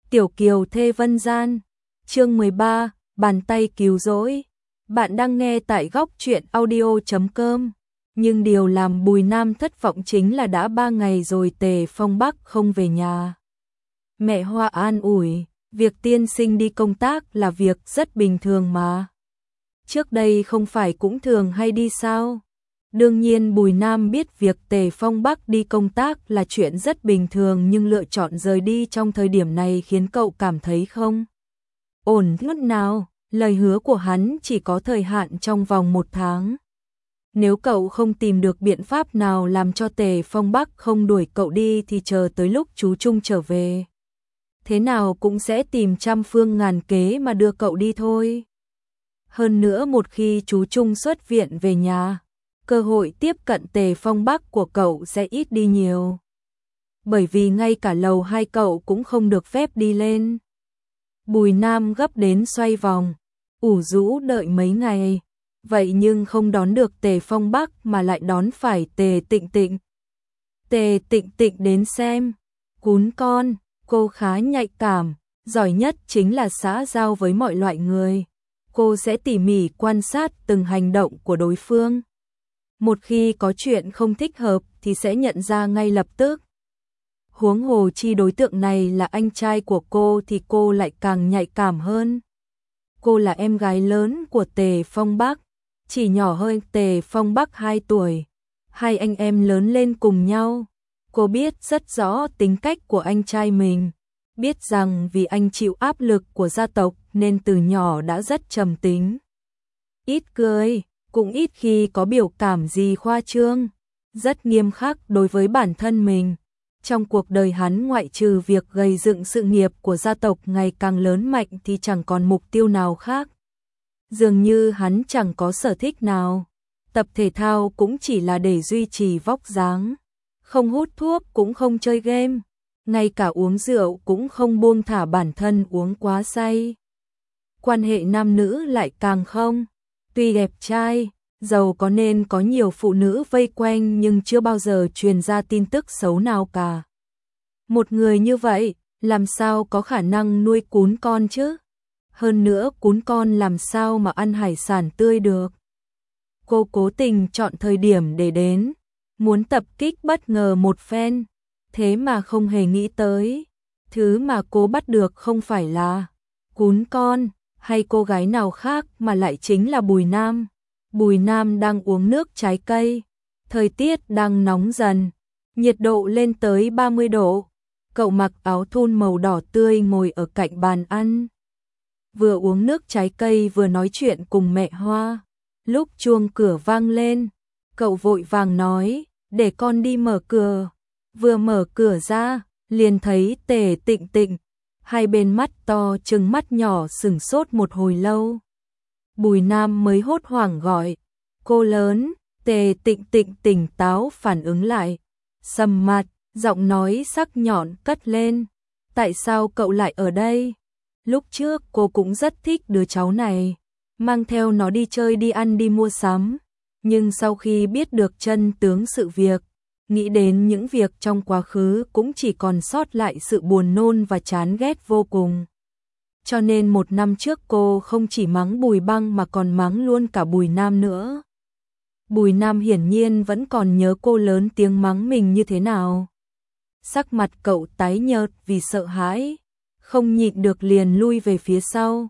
Tiểu Kiều thê Vân Gian, chương 13, bàn tay cứu rỗi. Bạn đang nghe tại góc truyện audio.com. Nhưng điều làm Bùi Nam thất vọng chính là đã 3 ngày rồi Tề Phong Bắc không về nhà. Mẹ Hoa an ủi, việc tiên sinh đi công tác là việc rất bình thường mà. Trước đây không phải cũng thường hay đi sao? Đương nhiên Bùi Nam biết việc Tề Phong Bắc đi công tác là chuyện rất bình thường, nhưng lựa chọn rời đi trong thời điểm này khiến cậu cảm thấy không ổn chút nào. Lời hứa của hắn chỉ có thời hạn trong vòng 1 tháng. Nếu cậu không tìm được biện pháp nào làm cho Tề Phong Bắc không đuổi cậu đi thì chờ tới lúc chú Trung trở về, thế nào cũng sẽ tìm trăm phương ngàn kế mà đưa cậu đi thôi. Hơn nữa một khi chú Trung xuất viện về nhà, cơ hội tiếp cận Tề Phong Bắc của cậu sẽ ít đi nhiều. Bởi vì ngay cả lầu 2 cậu cũng không được phép đi lên. Bùi Nam gấp đến xoay vòng, ủ rũ đợi mấy ngày, vậy nhưng không đón được Tề Phong Bắc mà lại đón phải Tề Tịnh Tịnh. Tề Tịnh Tịnh đến xem, cún con, cô khá nhạy cảm, giỏi nhất chính là xã giao với mọi loại người. Cô sẽ tỉ mỉ quan sát từng hành động của đối phương. Một khi có chuyện không thích hợp thì sẽ nhận ra ngay lập tức. Huống hồ chi đối tượng này là anh trai của cô thì cô lại càng nhạy cảm hơn. Cô là em gái lớn của Tề Phong Bắc, chỉ nhỏ hơn Tề Phong Bắc 2 tuổi. Hai anh em lớn lên cùng nhau. Cô biết rất rõ tính cách của anh trai mình, biết rằng vì anh chịu áp lực của gia tộc nên từ nhỏ đã rất trầm tính. Ít cười, cũng ít khi có biểu cảm gì khoa trương, rất nghiêm khắc đối với bản thân mình. Trong cuộc đời hắn ngoại trừ việc gây dựng sự nghiệp của gia tộc ngày càng lớn mạnh thì chẳng còn mục tiêu nào khác. Dường như hắn chẳng có sở thích nào. Tập thể thao cũng chỉ là để duy trì vóc dáng. Không hút thuốc cũng không chơi game. Ngay cả uống rượu cũng không buông thả bản thân uống quá say. Quan hệ nam nữ lại càng không. Tuy đẹp trai, giàu có nên có nhiều phụ nữ vây quanh nhưng chưa bao giờ truyền ra tin tức xấu nào cả. Một người như vậy, làm sao có khả năng nuôi cún con chứ? Hơn nữa cún con làm sao mà ăn hải sản tươi được? Cô cố tình chọn thời điểm để đến, muốn tập kích bất ngờ một phen, thế mà không hề nghĩ tới. Thứ mà cô bắt được không phải là cún con hay cô gái nào khác mà lại chính là Bùi Nam. Bùi Nam đang uống nước trái cây, thời tiết đang nóng dần, nhiệt độ lên tới 30 độ. Cậu mặc áo thun màu đỏ tươi ngồi ở cạnh bàn ăn, vừa uống nước trái cây vừa nói chuyện cùng mẹ Hoa. Lúc chuông cửa vang lên, cậu vội vàng nói, để con đi mở cửa. Vừa mở cửa ra, liền thấy Tề Tịnh Tịnh, hai bên mắt to trừng mắt nhỏ sửng sốt một hồi lâu. Bùi Nam mới hốt hoảng gọi, cô lớn. Tề Tịnh Tịnh tỉnh táo phản ứng lại, sầm mặt, giọng nói sắc nhọn cất lên, tại sao cậu lại ở đây? Lúc trước cô cũng rất thích đứa cháu này, mang theo nó đi chơi đi ăn đi mua sắm, nhưng sau khi biết được chân tướng sự việc, nghĩ đến những việc trong quá khứ cũng chỉ còn sót lại sự buồn nôn và chán ghét vô cùng. Cho nên 1 năm trước cô không chỉ mắng Bùi Băng mà còn mắng luôn cả Bùi Nam nữa. Bùi Nam hiển nhiên vẫn còn nhớ cô lớn tiếng mắng mình như thế nào. Sắc mặt cậu tái nhợt vì sợ hãi, không nhịn được liền lui về phía sau.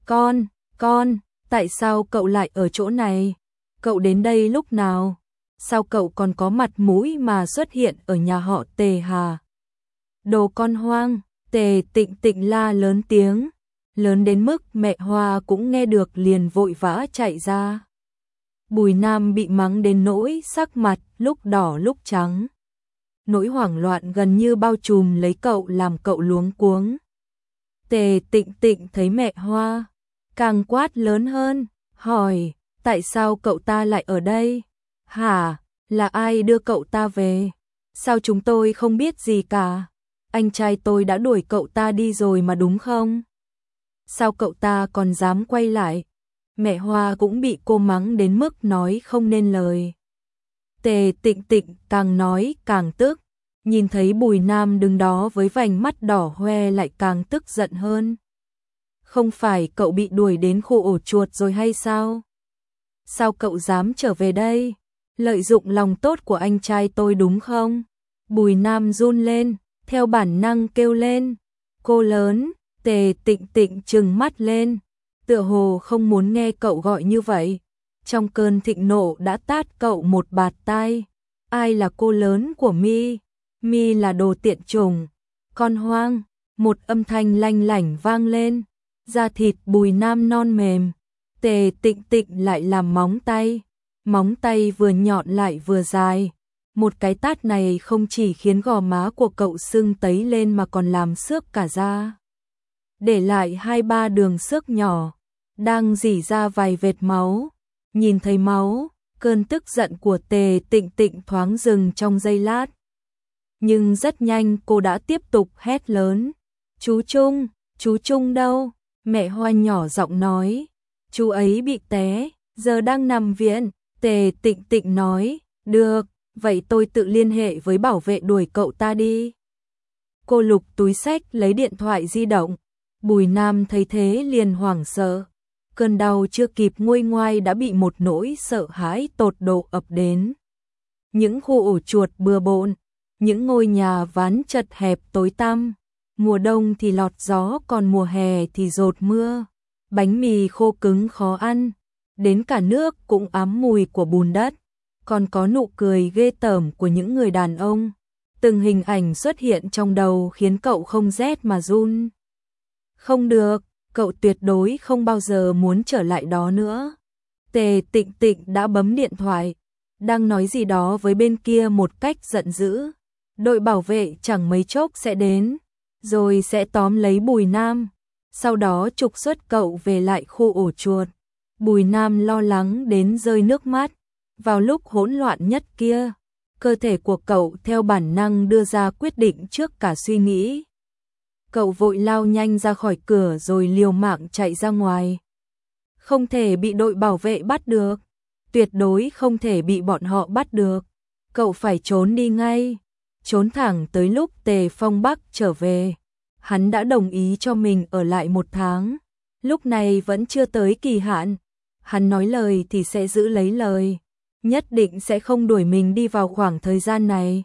Con, tại sao cậu lại ở chỗ này? Cậu đến đây lúc nào? Sao cậu còn có mặt mũi mà xuất hiện ở nhà họ Tề hả? Đồ con hoang, Tề Tịnh Tịnh la lớn tiếng, lớn đến mức mẹ Hoa cũng nghe được liền vội vã chạy ra. Bùi Nam bị mắng đến nỗi sắc mặt lúc đỏ lúc trắng. Nỗi hoảng loạn gần như bao trùm lấy cậu làm cậu luống cuống. Tề Tịnh Tịnh thấy mẹ Hoa, càng quát lớn hơn, hỏi, tại sao cậu ta lại ở đây? Hả, là ai đưa cậu ta về? Sao chúng tôi không biết gì cả? Anh trai tôi đã đuổi cậu ta đi rồi mà đúng không? Sao cậu ta còn dám quay lại? Mẹ Hoa cũng bị cô mắng đến mức nói không nên lời. Tề Tịnh Tịnh càng nói càng tức, Nhìn thấy Bùi Nam đứng đó với vành mắt đỏ hoe lại càng tức giận hơn. Không phải cậu bị đuổi đến khu ổ chuột rồi hay sao? Sao cậu dám trở về đây? Lợi dụng lòng tốt của anh trai tôi đúng không? Bùi Nam run lên, theo bản năng kêu lên. Cô lớn, Tề Tịnh Tịnh trừng mắt lên, tựa hồ không muốn nghe cậu gọi như vậy. Trong cơn thịnh nộ đã tát cậu một bạt tai. Ai là cô lớn của mi? Mi là đồ tiện chủng, con hoang. Một âm thanh lanh lảnh vang lên. Da thịt Bùi Nam non mềm. Tề Tịnh Tịnh lại làm móng tay vừa nhọn lại vừa dài. Một cái tát này không chỉ khiến gò má của cậu sưng tấy lên mà còn làm xước cả da, để lại 2-3 đường xước nhỏ, đang rỉ ra vài vệt máu. Nhìn thấy máu, cơn tức giận của Tề Tịnh Tịnh thoáng dừng trong giây lát. Nhưng rất nhanh cô đã tiếp tục hét lớn. Chú Trung đâu? Mẹ Hoa nhỏ giọng nói. Chú ấy bị té, giờ đang nằm viện. Tề Tịnh Tịnh nói. Được, vậy tôi tự liên hệ với bảo vệ đuổi cậu ta đi. Cô lục túi xách lấy điện thoại di động. Bùi Nam thấy thế liền hoảng sợ. Cơn đau chưa kịp nguôi ngoai đã bị một nỗi sợ hãi tột độ ập đến. Những khu ổ chuột bừa bộn, những ngôi nhà ván chật hẹp tối tăm. Mùa đông thì lọt gió còn mùa hè thì dột mưa. Bánh mì khô cứng khó ăn, đến cả nước cũng ám mùi của bùn đất. Còn có nụ cười ghê tởm của những người đàn ông. Từng hình ảnh xuất hiện trong đầu khiến cậu không rét mà run. Không được, cậu tuyệt đối không bao giờ muốn trở lại đó nữa. Tề Tịnh Tịnh đã bấm điện thoại, đang nói gì đó với bên kia một cách giận dữ. Đội bảo vệ chẳng mấy chốc sẽ đến, rồi sẽ tóm lấy Bùi Nam, sau đó trục xuất cậu về lại khu ổ chuột. Bùi Nam lo lắng đến rơi nước mắt. Vào lúc hỗn loạn nhất kia, cơ thể của cậu theo bản năng đưa ra quyết định trước cả suy nghĩ. Cậu vội lao nhanh ra khỏi cửa rồi liều mạng chạy ra ngoài. Không thể bị đội bảo vệ bắt được, tuyệt đối không thể bị bọn họ bắt được. Cậu phải trốn đi ngay, trốn thẳng tới lúc Tề Phong Bắc trở về. Hắn đã đồng ý cho mình ở lại 1 tháng, lúc này vẫn chưa tới kỳ hạn. Hắn nói lời thì sẽ giữ lấy lời, nhất định sẽ không đuổi mình đi vào khoảng thời gian này.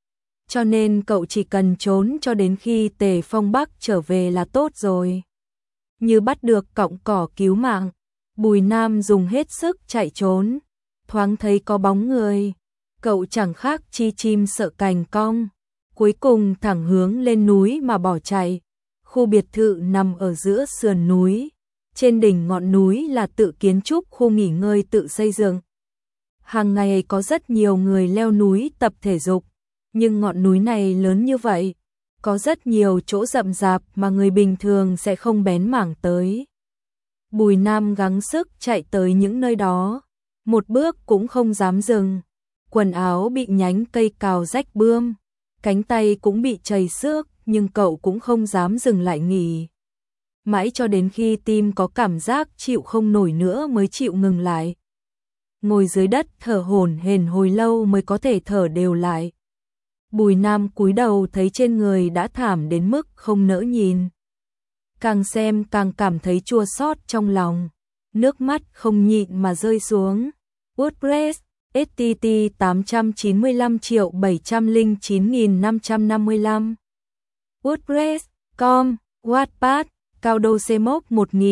Cho nên cậu chỉ cần trốn cho đến khi Tề Phong Bắc trở về là tốt rồi. Như bắt được cọng cỏ cứu mạng, Bùi Nam dùng hết sức chạy trốn. Thoáng thấy có bóng người, cậu chẳng khác chi chim sợ cành cong. Cuối cùng thẳng hướng lên núi mà bỏ chạy. Khu biệt thự nằm ở giữa sườn núi. Trên đỉnh ngọn núi là tự kiến trúc khu nghỉ ngơi tự xây dựng. Hàng ngày có rất nhiều người leo núi tập thể dục. Nhưng ngọn núi này lớn như vậy, có rất nhiều chỗ rậm rạp mà người bình thường sẽ không bén mảng tới. Bùi Nam gắng sức chạy tới những nơi đó, một bước cũng không dám dừng. Quần áo bị nhánh cây cào rách bươm, cánh tay cũng bị trầy xước, nhưng cậu cũng không dám dừng lại nghỉ. Mãi cho đến khi tim có cảm giác chịu không nổi nữa mới chịu ngừng lại. Ngồi dưới đất thở hổn hển hồi lâu mới có thể thở đều lại. Bùi Nam cúi đầu thấy trên người đã thảm đến mức không nỡ nhìn. Càng xem càng cảm thấy chua xót trong lòng. Nước mắt không nhịn mà rơi xuống. WordPress, STT 895.709.555. WordPress, com, Wattpad, Cao Đô Xê Mốc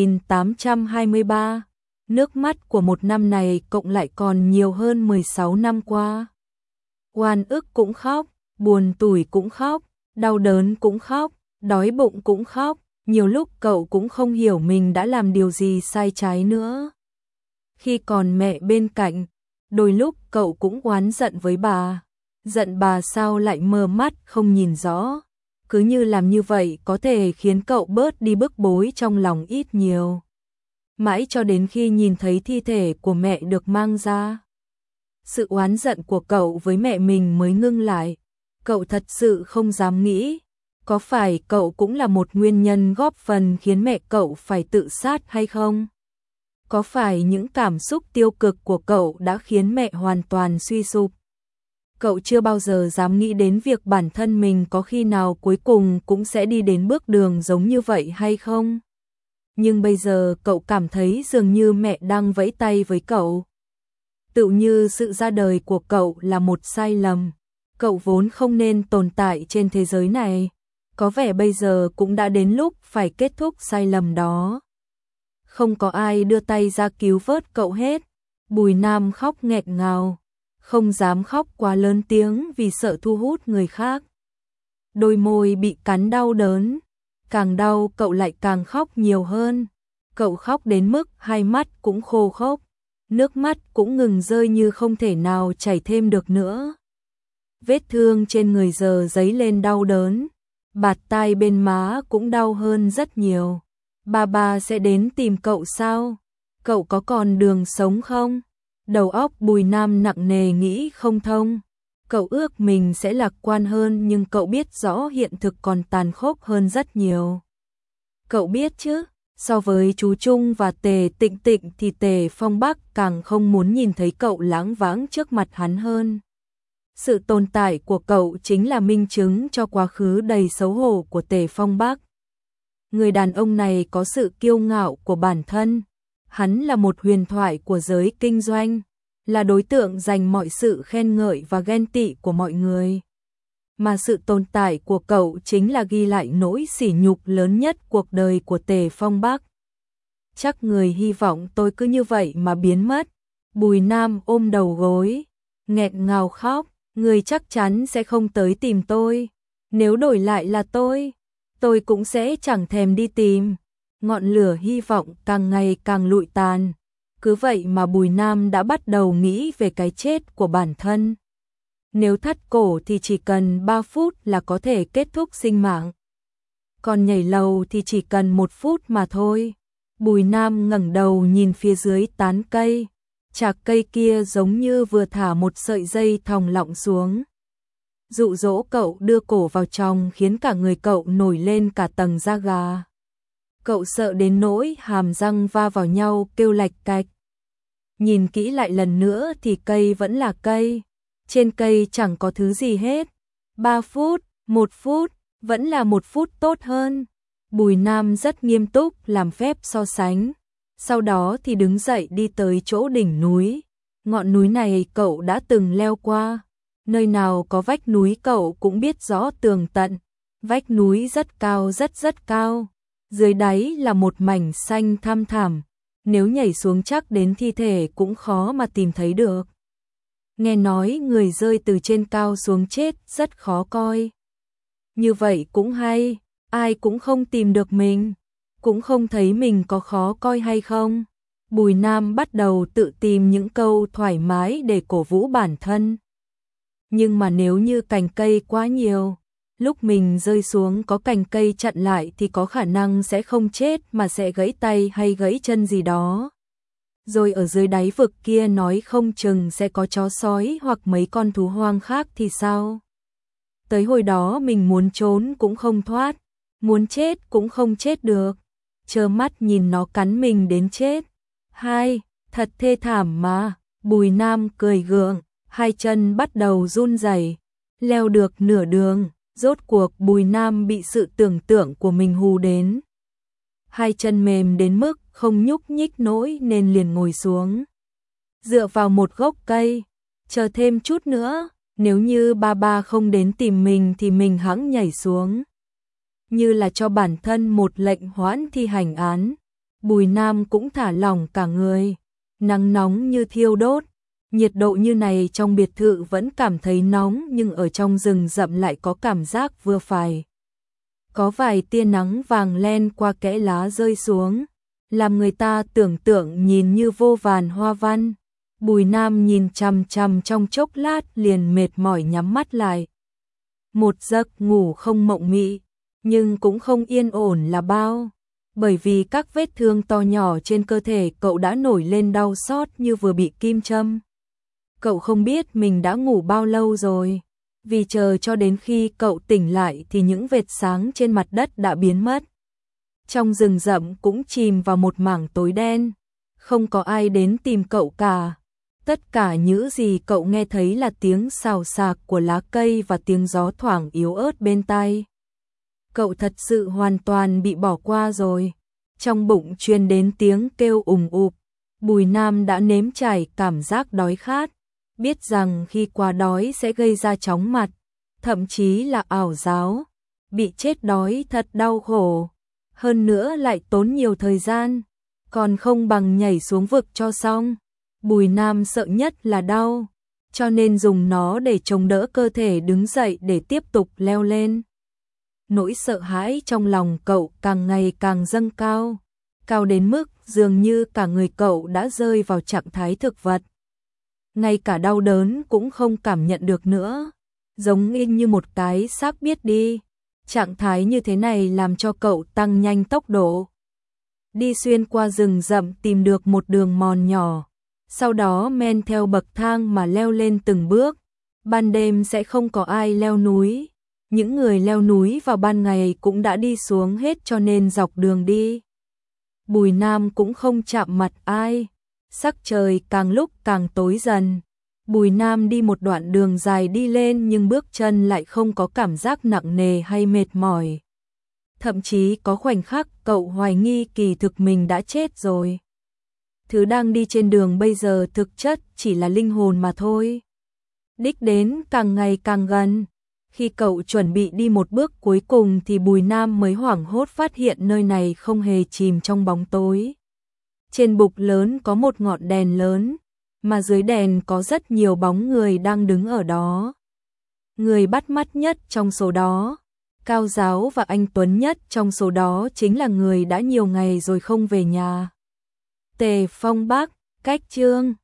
1823. Nước mắt của một năm này cộng lại còn nhiều hơn 16 năm qua. Oan ức cũng khóc, buồn tủi cũng khóc, đau đớn cũng khóc, đói bụng cũng khóc. Nhiều lúc cậu cũng không hiểu mình đã làm điều gì sai trái nữa. Khi còn mẹ bên cạnh, đôi lúc cậu cũng oán giận với bà. Giận bà sao lại mờ mắt không nhìn rõ. Cứ như làm như vậy có thể khiến cậu bớt đi bức bối trong lòng ít nhiều. Mãi cho đến khi nhìn thấy thi thể của mẹ được mang ra, sự oán giận của cậu với mẹ mình mới ngưng lại. Cậu thật sự không dám nghĩ, có phải cậu cũng là một nguyên nhân góp phần khiến mẹ cậu phải tự sát hay không? Có phải những cảm xúc tiêu cực của cậu đã khiến mẹ hoàn toàn suy sụp? Cậu chưa bao giờ dám nghĩ đến việc bản thân mình có khi nào cuối cùng cũng sẽ đi đến bước đường giống như vậy hay không? Nhưng bây giờ cậu cảm thấy dường như mẹ đang vẫy tay với cậu. Tựu như sự ra đời của cậu là một sai lầm. Cậu vốn không nên tồn tại trên thế giới này. Có vẻ bây giờ cũng đã đến lúc phải kết thúc sai lầm đó. Không có ai đưa tay ra cứu vớt cậu hết. Bùi Nam khóc nghẹn ngào, không dám khóc quá lớn tiếng vì sợ thu hút người khác. Đôi môi bị cắn đau đớn, càng đau cậu lại càng khóc nhiều hơn. Cậu khóc đến mức hai mắt cũng khô khốc, nước mắt cũng ngừng rơi như không thể nào chảy thêm được nữa. Vết thương trên người giờ dấy lên đau đớn, bạt tai bên má cũng đau hơn rất nhiều. Ba sẽ đến tìm cậu sao? Cậu có còn đường sống không? Đầu óc Bùi Nam nặng nề nghĩ không thông. Cậu ước mình sẽ lạc quan hơn nhưng cậu biết rõ hiện thực còn tàn khốc hơn rất nhiều. Cậu biết chứ, so với chú Trung và Tề Tịnh Tịnh thì Tề Phong Bắc càng không muốn nhìn thấy cậu láng váng trước mặt hắn hơn. Sự tồn tại của cậu chính là minh chứng cho quá khứ đầy xấu hổ của Tề Phong Bắc. Người đàn ông này có sự kiêu ngạo của bản thân. Hắn là một huyền thoại của giới kinh doanh, là đối tượng dành mọi sự khen ngợi và ghen tị của mọi người. Mà sự tồn tại của cậu chính là ghi lại nỗi sỉ nhục lớn nhất cuộc đời của Tề Phong Bắc. Chắc người hy vọng tôi cứ như vậy mà biến mất. Bùi Nam ôm đầu gối, nghẹn ngào khóc, người chắc chắn sẽ không tới tìm tôi. Nếu đổi lại là tôi cũng sẽ chẳng thèm đi tìm. Ngọn lửa hy vọng càng ngày càng lụi tàn. Cứ vậy mà Bùi Nam đã bắt đầu nghĩ về cái chết của bản thân. Nếu thắt cổ thì chỉ cần 3 phút là có thể kết thúc sinh mạng. Còn nhảy lầu thì chỉ cần 1 phút mà thôi. Bùi Nam ngẩng đầu nhìn phía dưới tán cây. Chạc cây kia giống như vừa thả một sợi dây thòng lọng xuống. Dụ dỗ cậu đưa cổ vào trong khiến cả người cậu nổi lên cả tầng da gà. Cậu sợ đến nỗi hàm răng va vào nhau kêu lạch cạch. Nhìn kỹ lại lần nữa thì cây vẫn là cây. Trên cây chẳng có thứ gì hết. 3 phút, 1 phút, vẫn là 1 phút tốt hơn. Bùi Nam rất nghiêm túc làm phép so sánh. Sau đó thì đứng dậy đi tới chỗ đỉnh núi. Ngọn núi này cậu đã từng leo qua. Nơi nào có vách núi cậu cũng biết rõ tường tận. Vách núi rất cao rất cao. Dưới đáy là một mảnh xanh thăm thẳm. Nếu nhảy xuống chắc đến thi thể cũng khó mà tìm thấy được. Nghe nói người rơi từ trên cao xuống chết rất khó coi. Như vậy cũng hay, ai cũng không tìm được mình, cũng không thấy mình có khó coi hay không. Bùi Nam bắt đầu tự tìm những câu thoải mái để cổ vũ bản thân. Nhưng mà nếu như cành cây quá nhiều, lúc mình rơi xuống có cành cây chặn lại thì có khả năng sẽ không chết mà sẽ gãy tay hay gãy chân gì đó. Rồi ở dưới đáy vực kia nói không chừng sẽ có chó sói hoặc mấy con thú hoang khác thì sao? Tới hồi đó mình muốn trốn cũng không thoát, muốn chết cũng không chết được, trơ mắt nhìn nó cắn mình đến chết. Thật thê thảm mà. Bùi Nam cười gượng, hai chân bắt đầu run rẩy, leo được nửa đường, rốt cuộc Bùi Nam bị sự tưởng tượng của mình hù đến. Hai chân mềm đến mức không nhúc nhích nổi nên liền ngồi xuống. Dựa vào một gốc cây, chờ thêm chút nữa, nếu như ba không đến tìm mình thì mình hẵng nhảy xuống. Như là cho bản thân một lệnh hoãn thi hành án. Bùi Nam cũng thả lỏng cả người. Nắng nóng như thiêu đốt. Nhiệt độ như này trong biệt thự vẫn cảm thấy nóng nhưng ở trong rừng rậm lại có cảm giác vừa phải. Có vài tia nắng vàng len qua kẽ lá rơi xuống, làm người ta tưởng tượng nhìn như vô vàn hoa văn. Bùi Nam nhìn chằm chằm trong chốc lát liền mệt mỏi nhắm mắt lại. Một giấc ngủ không mộng mị, nhưng cũng không yên ổn là bao. Bởi vì các vết thương to nhỏ trên cơ thể cậu đã nổi lên đau xót như vừa bị kim châm. Cậu không biết mình đã ngủ bao lâu rồi, vì chờ cho đến khi cậu tỉnh lại thì những vệt sáng trên mặt đất đã biến mất. Trong rừng rậm cũng chìm vào một mảng tối đen, không có ai đến tìm cậu cả. Tất cả những gì cậu nghe thấy là tiếng xào xạc của lá cây và tiếng gió thoảng yếu ớt bên tai. Cậu thật sự hoàn toàn bị bỏ qua rồi. Trong bụng truyền đến tiếng kêu ùng ục. Bùi Nam đã nếm trải cảm giác đói khát, biết rằng khi quá đói sẽ gây ra chóng mặt, thậm chí là ảo giác. Bị chết đói thật đau khổ, hơn nữa lại tốn nhiều thời gian, còn không bằng nhảy xuống vực cho xong. Bùi Nam sợ nhất là đau, cho nên dùng nó để chống đỡ cơ thể đứng dậy để tiếp tục leo lên. Nỗi sợ hãi trong lòng cậu càng ngày càng dâng cao, cao đến mức dường như cả người cậu đã rơi vào trạng thái thực vật. Ngay cả đau đớn cũng không cảm nhận được nữa, giống như một cái xác biết đi. Trạng thái như thế này làm cho cậu tăng nhanh tốc độ. Đi xuyên qua rừng rậm tìm được một đường mòn nhỏ, sau đó men theo bậc thang mà leo lên từng bước. Ban đêm sẽ không có ai leo núi, những người leo núi vào ban ngày cũng đã đi xuống hết cho nên dọc đường đi. Bùi Nam cũng không chạm mặt ai, sắc trời càng lúc càng tối dần. Bùi Nam đi một đoạn đường dài đi lên nhưng bước chân lại không có cảm giác nặng nề hay mệt mỏi. Thậm chí có khoảnh khắc cậu hoài nghi kỳ thực mình đã chết rồi. Thứ đang đi trên đường bây giờ thực chất chỉ là linh hồn mà thôi. Đích đến càng ngày càng gần. Khi cậu chuẩn bị đi một bước cuối cùng thì Bùi Nam mới hoảng hốt phát hiện nơi này không hề chìm trong bóng tối. Trên bục lớn có một ngọn đèn lớn, mà dưới đèn có rất nhiều bóng người đang đứng ở đó. Người bắt mắt nhất trong số đó, cao ráo và anh tuấn nhất trong số đó chính là người đã nhiều ngày rồi không về nhà. Tề Phong Bắc, Cách Chương.